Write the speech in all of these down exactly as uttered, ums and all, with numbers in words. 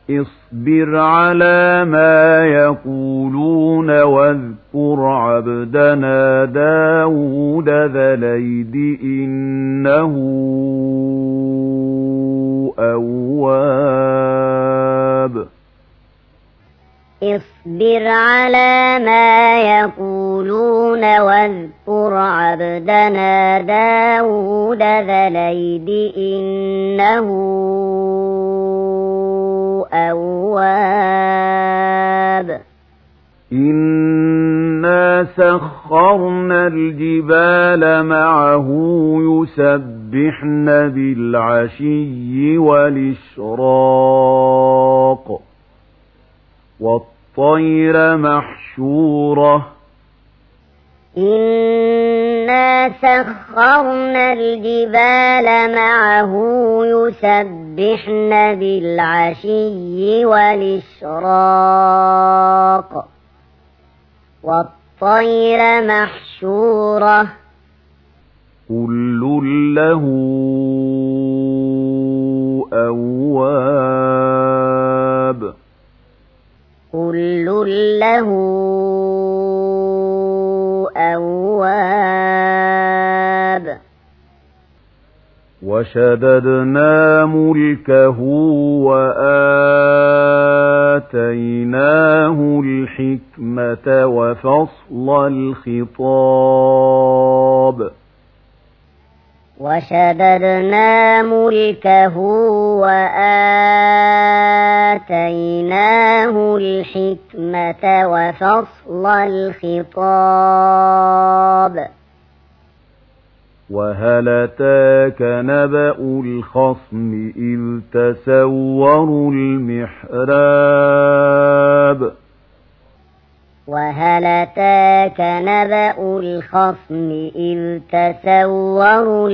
اصبر على ما يقولون واذكر عبدنا داود ذا الأيد إنه أواب اصبر على ما يقولون واذكر عبدنا داود ذا الأيد إنه أواب إنا سخرنا الجبال معه يسبحن بالعشي والإشراق والطير محشورة إنا سخرنا الجبال معه يسبحن بالعشي والإشراق والطير محشورة كل له أواب كل له أواب وشددنا ملكه وآتيناه الحكمة وفصل الخطاب وشددنا ملكه وآتيناه الحكمة وفصل الخطاب وهل أتاك نبأ الخصم إذ تسوروا المحراب وهل أتاك نبأ الخصم إذ تسوروا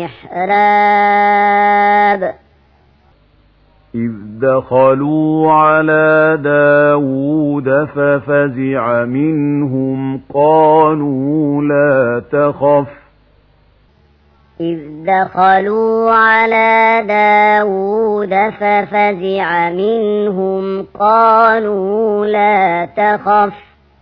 المحراب إذ دخلوا على داود ففزع منهم قالوا لا تخف إذ دخلوا على داود ففزع منهم قالوا لا تخف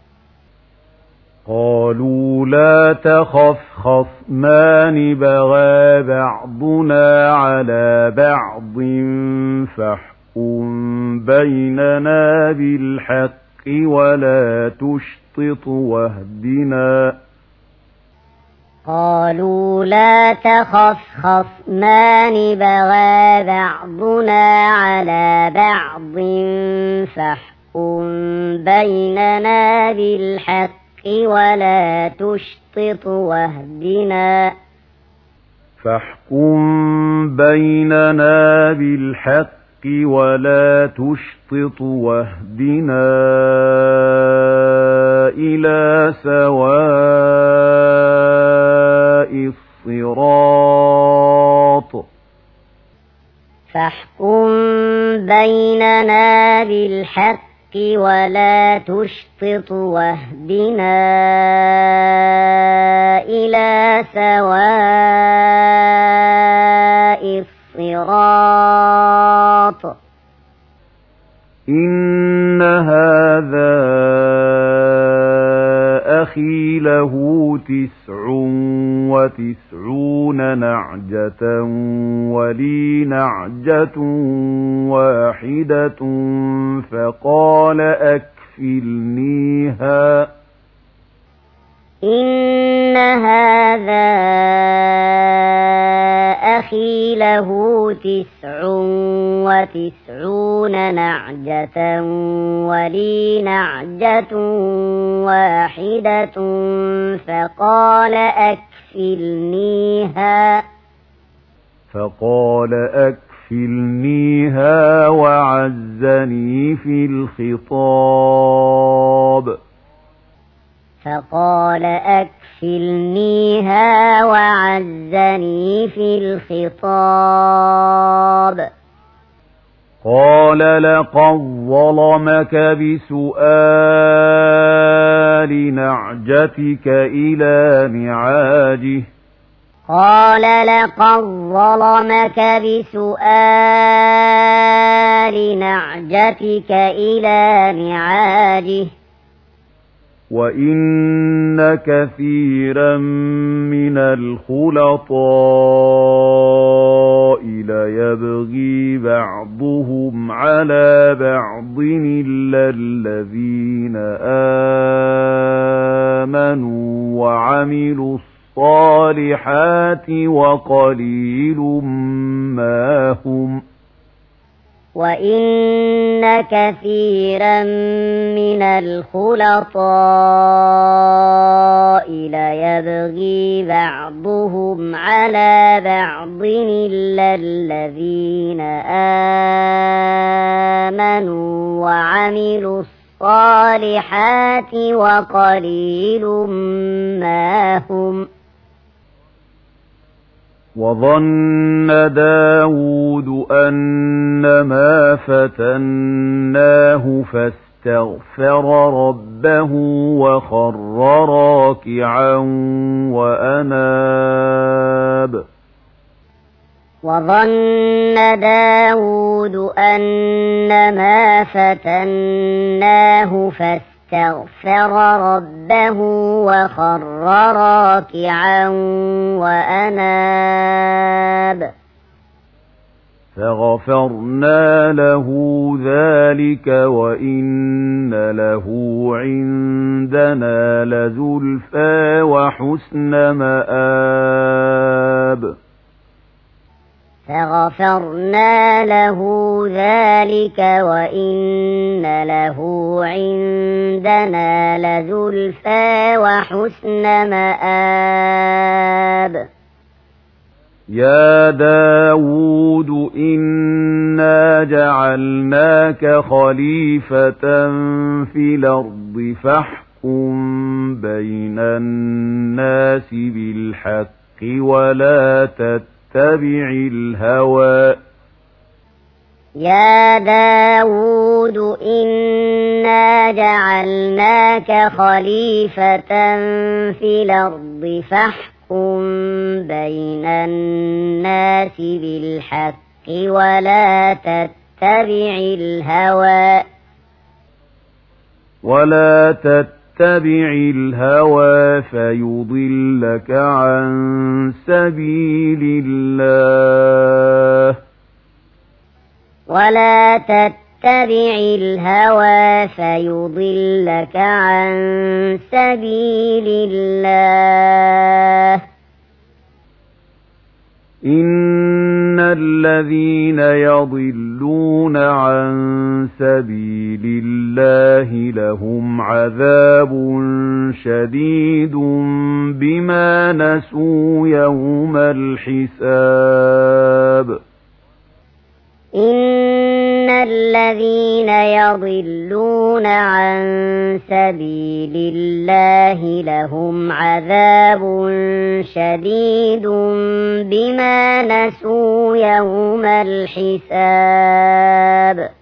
قالوا لا تخف خصمان بغى بعضنا على بعض فاحكم بيننا بالحق ولا تشطط واهدنا قالوا لا تخف خصمان بغى بعضنا على بعض فاحكم بيننا بالحق ولا تشطط واهدنا فاحكم بيننا بالحق ولا تشطط واهدنا إلى سواء الصراط فاحكم بيننا بالحق ولا تشطط واهدنا إلى سواء الصراط إن هذا أخي له تسع وتسعون نعجة ولي نعجة واحدة فقال أكفلنيها إن هذا أخي له تسع وتسعون نعجة ولي نعجة واحدة فقال أكفلنيها فقال أكفلنيها وعزني في الخطاب فقال أكفلنيها وعزني في الخطاب قال لقد ظلمك بسؤال نعجتك إلى نعاجه قال لقد ظلمك بسؤال لنعجتك إلى نعاجه وإن كثيرا من الخلطاء ليبغي بعضهم على بعض إلا الذين آمنوا وعملوا الصالحات وقليل ما هم وإن كثيرا من الخلطاء ليبغي بعضهم على بعض إلا الذين آمنوا وعملوا الصالحات وقليل ما هم وظن داود أنما فتناه فاستغفر ربه وخر راكعا وأناب وظن داود أنما فتناه فاستغفر ربه وخر راكعا وأناب فغفرنا له ذلك وإن له عندنا لزلفى وحسن مآب فغفرنا له ذلك وإن له عندنا لزلفى وحسن مآب يا داود إنا جعلناك خليفة في الأرض فاحكم بين الناس بالحق ولا تتبع الهوى يا داود إنا جعلناك خليفة في الأرض فاحكم بين الناس بالحق ولا تتبع الهوى ولا تتبع الهوى فيضلك عن سبيل الله ولا تتبع الهوى فيضلك عن سبيل الله إن الذين يضلون عن سبيل الله لهم عذاب شديد بما نسوا يوم الحساب إن الذين يضلون عن سبيل الله لهم عذاب شديد بما نسوا يوم الحساب